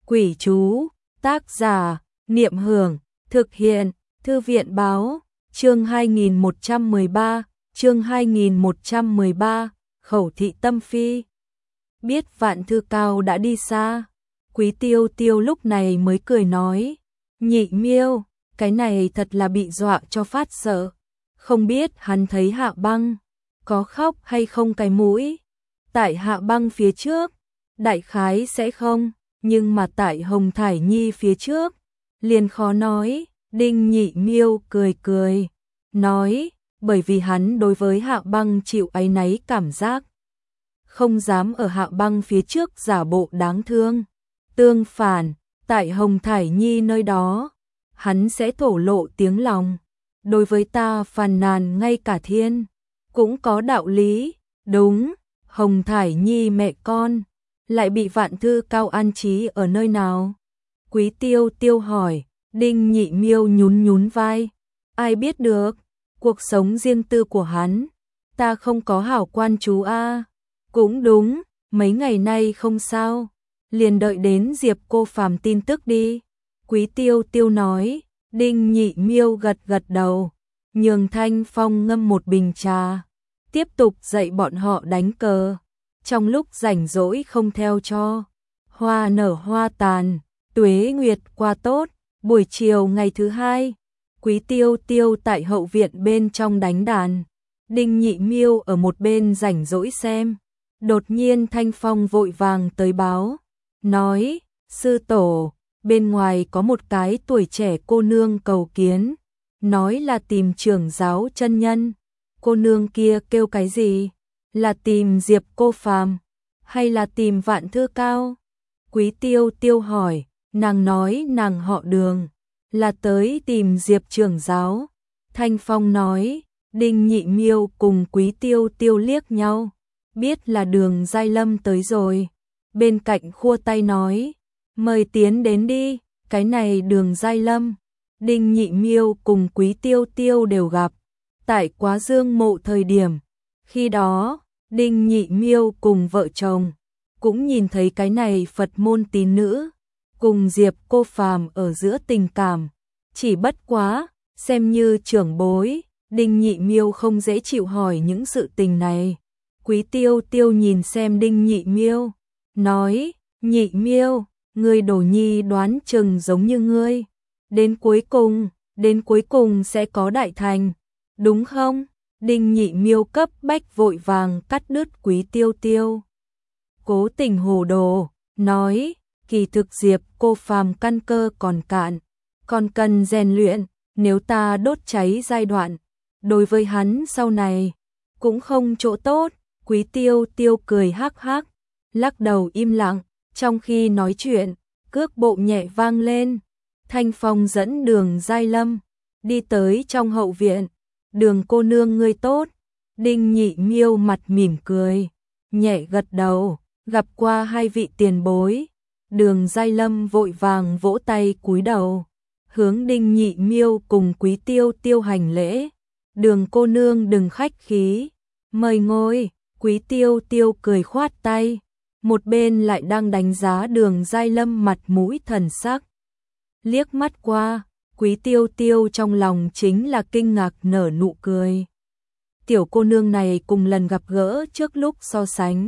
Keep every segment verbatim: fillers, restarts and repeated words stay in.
Quỷ chú, tác giả, Niệm Hưởng, thực hiện, Thư viện báo, chương hai nghìn một trăm mười ba, chương hai nghìn một trăm mười ba, Khẩu thị tâm phi. Biết Vạn Thư Cao đã đi xa, Quý Tiêu Tiêu lúc này mới cười nói, Nhị Miêu, cái này thật là bị dọa cho phát sợ, không biết hắn thấy Hạ Băng có khóc hay không cái mũi. Tại Hạ Băng phía trước, đại khái sẽ không, nhưng mà tại Hồng Thải Nhi phía trước, liền khó nói. Đinh Nhị Miêu cười cười, nói, bởi vì hắn đối với Hạ Băng chịu áy náy cảm giác, không dám ở Hạ Băng phía trước giả bộ đáng thương. Tương phản, tại Hồng Thải Nhi nơi đó, hắn sẽ thổ lộ tiếng lòng. Đối với ta phàn nàn ngay cả thiên, cũng có đạo lý. Đúng, Hồng Thải Nhi mẹ con, lại bị Vạn Thư Cao an trí ở nơi nào? Quý Tiêu Tiêu hỏi. Đinh Nhị Miêu nhún nhún vai, ai biết được, cuộc sống riêng tư của hắn, ta không có hảo quan chú a. Cũng đúng, mấy ngày nay không sao, liền đợi đến Diệp Cô Phàm tin tức đi. Quý Tiêu Tiêu nói. Đinh Nhị Miêu gật gật đầu, nhường Thanh Phong ngâm một bình trà, tiếp tục dạy bọn họ đánh cờ. Trong lúc rảnh rỗi không theo cho hoa nở hoa tàn, tuế nguyệt qua tốt. Buổi chiều ngày thứ hai, Quý Tiêu Tiêu tại hậu viện bên trong đánh đàn, Đinh Nhị Miêu ở một bên rảnh rỗi xem. Đột nhiên Thanh Phong vội vàng tới báo, nói, sư tổ, bên ngoài có một cái tuổi trẻ cô nương cầu kiến, nói là tìm trưởng giáo chân nhân. Cô nương kia kêu cái gì? Là tìm Diệp Cô Phàm hay là tìm Vạn Thư Cao? Quý Tiêu Tiêu hỏi. Nàng nói nàng họ Đường, là tới tìm Diệp trưởng giáo. Thanh Phong nói. Đinh Nhị Miêu cùng Quý Tiêu Tiêu liếc nhau, biết là Đường Giai Lâm tới rồi. Bên cạnh khua tay nói, mời tiến đến đi. Cái này Đường Giai Lâm, Đinh Nhị Miêu cùng Quý Tiêu Tiêu đều gặp tại Quá Dương mộ thời điểm. Khi đó, Đinh Nhị Miêu cùng vợ chồng cũng nhìn thấy cái này Phật môn tín nữ cùng Diệp Cô Phàm ở giữa tình cảm, chỉ bất quá, xem như trưởng bối, Đinh Nhị Miêu không dễ chịu hỏi những sự tình này. Quý Tiêu Tiêu nhìn xem Đinh Nhị Miêu, nói, Nhị Miêu, ngươi đồ nhi đoán chừng giống như ngươi, đến cuối cùng, đến cuối cùng sẽ có đại thành, đúng không? Đinh Nhị Miêu cấp bách vội vàng cắt đứt Quý Tiêu Tiêu. Cố tình hồ đồ, nói, kỳ thực Diệp Cô Phàm căn cơ còn cạn, còn cần rèn luyện, nếu ta đốt cháy giai đoạn, đối với hắn sau này cũng không chỗ tốt. Quý Tiêu Tiêu cười hắc hắc, lắc đầu im lặng, trong khi nói chuyện, cước bộ nhẹ vang lên. Thanh Phong dẫn Đường Giai Lâm đi tới trong hậu viện. Đường cô nương ngươi tốt. Đinh Nhị Miêu mặt mỉm cười, nhẹ gật đầu, gặp qua hai vị tiền bối. Đường Giai Lâm vội vàng vỗ tay cúi đầu, hướng Đinh Nhị Miêu cùng Quý Tiêu Tiêu hành lễ. Đường cô nương đừng khách khí, mời ngồi. Quý Tiêu Tiêu cười khoát tay, một bên lại đang đánh giá Đường Giai Lâm mặt mũi thần sắc. Liếc mắt qua, Quý Tiêu Tiêu trong lòng chính là kinh ngạc nở nụ cười. Tiểu cô nương này cùng lần gặp gỡ trước lúc so sánh,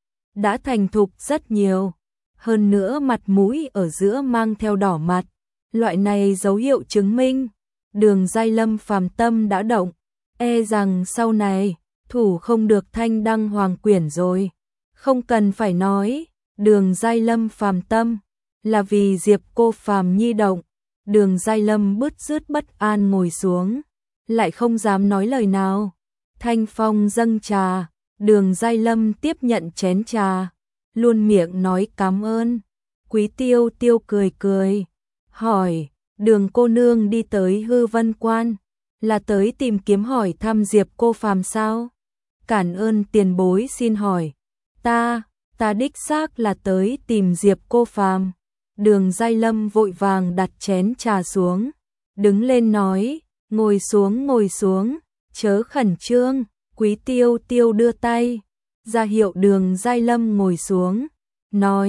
đã thành thục rất nhiều. Hơn nữa mặt mũi ở giữa mang theo đỏ mặt, loại này dấu hiệu chứng minh Đường Giai Lâm phàm tâm đã động, e rằng sau này thủ không được Thanh Đăng Hoàng Quyển rồi. Không cần phải nói, Đường Giai Lâm phàm tâm là vì Diệp Cô Phàm nhi động. Đường Giai Lâm bứt rứt bất an ngồi xuống, lại không dám nói lời nào. Thanh Phong dâng trà, Đường Giai Lâm tiếp nhận chén trà, luôn miệng nói cảm ơn. Quý Tiêu Tiêu cười cười, hỏi, Đường cô nương đi tới Hư Vân Quan, là tới tìm kiếm hỏi thăm Diệp Cô Phàm sao? Cảm ơn tiền bối xin hỏi. Ta, ta đích xác là tới tìm Diệp Cô Phàm. Đường Giai Lâm vội vàng đặt chén trà xuống, đứng lên nói, ngồi xuống ngồi xuống, chớ khẩn trương. Quý Tiêu Tiêu đưa tay ra hiệu Đường Giai Lâm ngồi xuống, nói,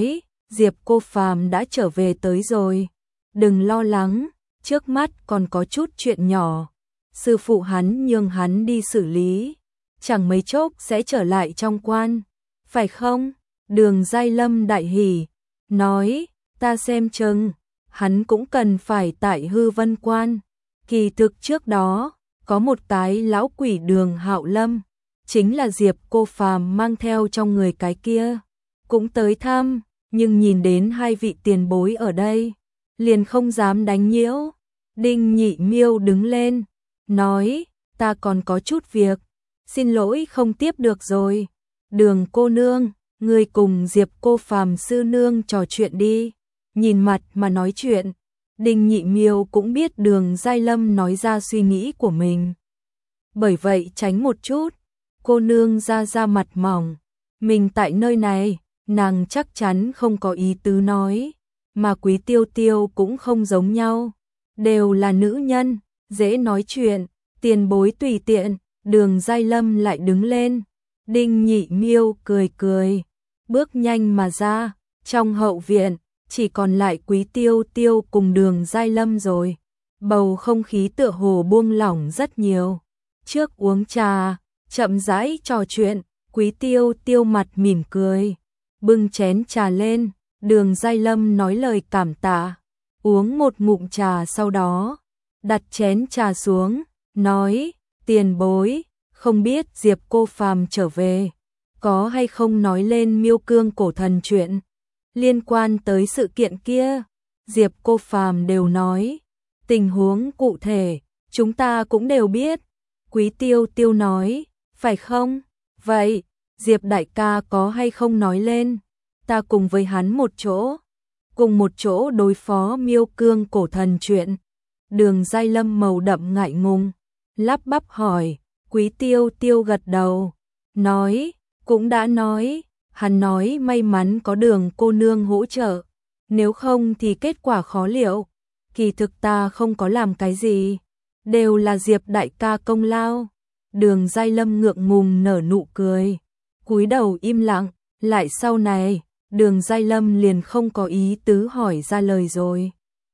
Diệp Cô Phàm đã trở về tới rồi. Đừng lo lắng, trước mắt còn có chút chuyện nhỏ. Sư phụ hắn nhường hắn đi xử lý. Chẳng mấy chốc sẽ trở lại trong quan. Phải không? Đường Giai Lâm đại hỉ. Nói, ta xem chừng. Hắn cũng cần phải tại Hư Vân Quan. Kỳ thực trước đó, có một cái lão quỷ Đường Hạo Lâm. Chính là Diệp Cô Phàm mang theo trong người cái kia. Cũng tới thăm, nhưng nhìn đến hai vị tiền bối ở đây. Liền không dám đánh nhiễu. Đinh Nhị Miêu đứng lên. Nói, ta còn có chút việc. Xin lỗi không tiếp được rồi. Đường cô nương, người cùng Diệp Cô Phàm sư nương trò chuyện đi. Nhìn mặt mà nói chuyện. Đinh Nhị Miêu cũng biết Đường Giai Lâm nói ra suy nghĩ của mình. Bởi vậy tránh một chút. Cô nương ra ra mặt mỏng. Mình tại nơi này, nàng chắc chắn không có ý tứ nói. Mà Quý Tiêu Tiêu cũng không giống nhau. Đều là nữ nhân, dễ nói chuyện, tiền bối tùy tiện. Đường Giai Lâm lại đứng lên. Đinh Nhị Miêu cười cười. Bước nhanh mà ra. Trong hậu viện, chỉ còn lại Quý Tiêu Tiêu cùng Đường Giai Lâm rồi. Bầu không khí tựa hồ buông lỏng rất nhiều. Trước uống trà, chậm rãi trò chuyện, Quý Tiêu Tiêu mặt mỉm cười. Bưng chén trà lên, Đường Giai Lâm nói lời cảm tạ. Uống một ngụm trà sau đó, đặt chén trà xuống, nói, tiền bối, không biết Diệp Cô Phàm trở về, có hay không nói lên Miêu Cương cổ thần chuyện. Liên quan tới sự kiện kia, Diệp Cô Phàm đều nói, tình huống cụ thể, chúng ta cũng đều biết. Quý Tiêu Tiêu nói, phải không? Vậy, Diệp đại ca có hay không nói lên, ta cùng với hắn một chỗ, cùng một chỗ đối phó Miêu Cương cổ thần chuyện. Đường Giai Lâm màu đậm ngại ngùng, lắp bắp hỏi, Quý Tiêu Tiêu gật đầu, nói, cũng đã nói, hắn nói may mắn có Đường cô nương hỗ trợ, nếu không thì kết quả khó liệu. Kỳ thực ta không có làm cái gì, đều là Diệp đại ca công lao. Đường Giai Lâm ngượng ngùng nở nụ cười, cúi đầu im lặng. Lại sau này, Đường Giai Lâm liền không có ý tứ hỏi ra lời rồi.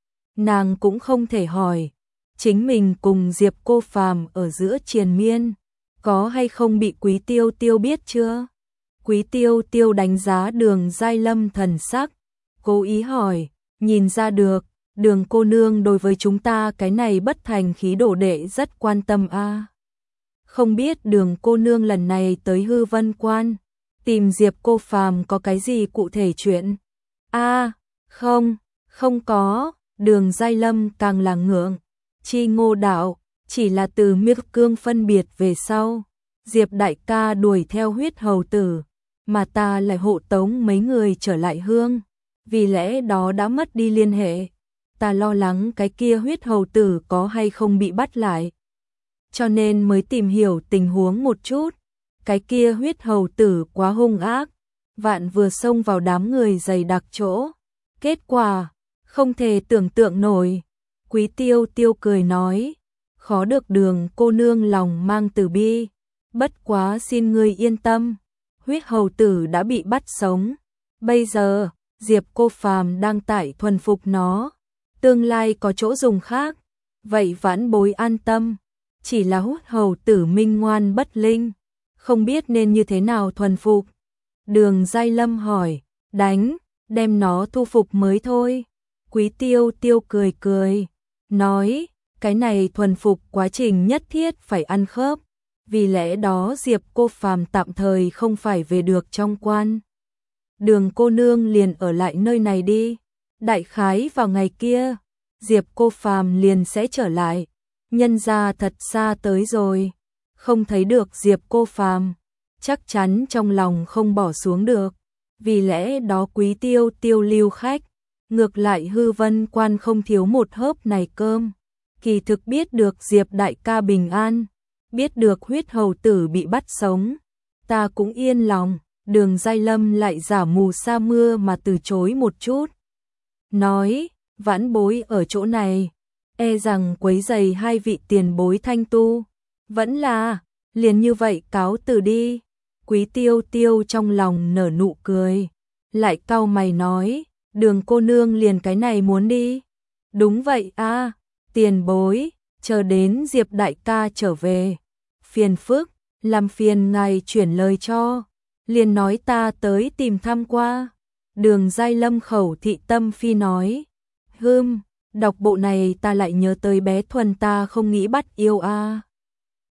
Nàng cũng không thể hỏi, chính mình cùng Diệp Cô Phàm ở giữa triền miên, có hay không bị Quý Tiêu Tiêu biết chưa? Quý Tiêu Tiêu đánh giá Đường Giai Lâm thần sắc, cố ý hỏi, nhìn ra được, Đường cô nương đối với chúng ta cái này bất thành khí đồ đệ rất quan tâm a. À. Không biết Đường cô nương lần này tới Hư Vân Quan, tìm Diệp Cô Phàm có cái gì cụ thể chuyện? A, à, không, không có. Đường Giai Lâm càng là ngượng. Chi Ngô đạo, chỉ là từ Miêu Cương phân biệt về sau, Diệp đại ca đuổi theo huyết hầu tử, mà ta lại hộ tống mấy người trở lại hương, vì lẽ đó đã mất đi liên hệ. Ta lo lắng cái kia huyết hầu tử có hay không bị bắt lại, cho nên mới tìm hiểu tình huống một chút. Cái kia huyết hầu tử quá hung ác, vạn vừa xông vào đám người dày đặc chỗ, kết quả không thể tưởng tượng nổi. Quý Tiêu Tiêu cười nói, khó được Đường cô nương lòng mang từ bi, bất quá xin ngươi yên tâm, huyết hầu tử đã bị bắt sống, bây giờ Diệp Cô Phàm đang tại thuần phục nó, tương lai có chỗ dùng khác, vậy vãn bối an tâm. Chỉ là huyết hầu tử minh ngoan bất linh, không biết nên như thế nào thuần phục. Đường Giai Lâm hỏi, đánh, đem nó thu phục mới thôi. Quý Tiêu Tiêu cười cười, nói, cái này thuần phục quá trình nhất thiết phải ăn khớp, vì lẽ đó Diệp Cô Phàm tạm thời không phải về được trong quan. Đường cô nương liền ở lại nơi này đi, đại khái vào ngày kia, Diệp Cô Phàm liền sẽ trở lại. Nhân ra thật xa tới rồi, không thấy được Diệp Cô Phàm, chắc chắn trong lòng không bỏ xuống được, vì lẽ đó Quý Tiêu Tiêu lưu khách, ngược lại Hư Vân Quan không thiếu một hớp này cơm. Kỳ thực biết được Diệp đại ca bình an, biết được huyết hầu tử bị bắt sống, ta cũng yên lòng. Đường Giai Lâm lại giả mù sa mưa mà từ chối một chút, nói, vãn bối ở chỗ này, e rằng quấy rầy hai vị tiền bối thanh tu, vẫn là, liền như vậy cáo từ đi. Quý Tiêu Tiêu trong lòng nở nụ cười, lại cau mày nói, Đường cô nương liền cái này muốn đi. Đúng vậy a, tiền bối, chờ đến Diệp đại ca trở về. Phiền phức, làm phiền ngài chuyển lời cho. Liền nói ta tới tìm thăm qua. Đường Giai Lâm khẩu thị tâm phi nói. Hưm, đọc bộ này ta lại nhớ tới bé Thuần ta không nghĩ bắt yêu a.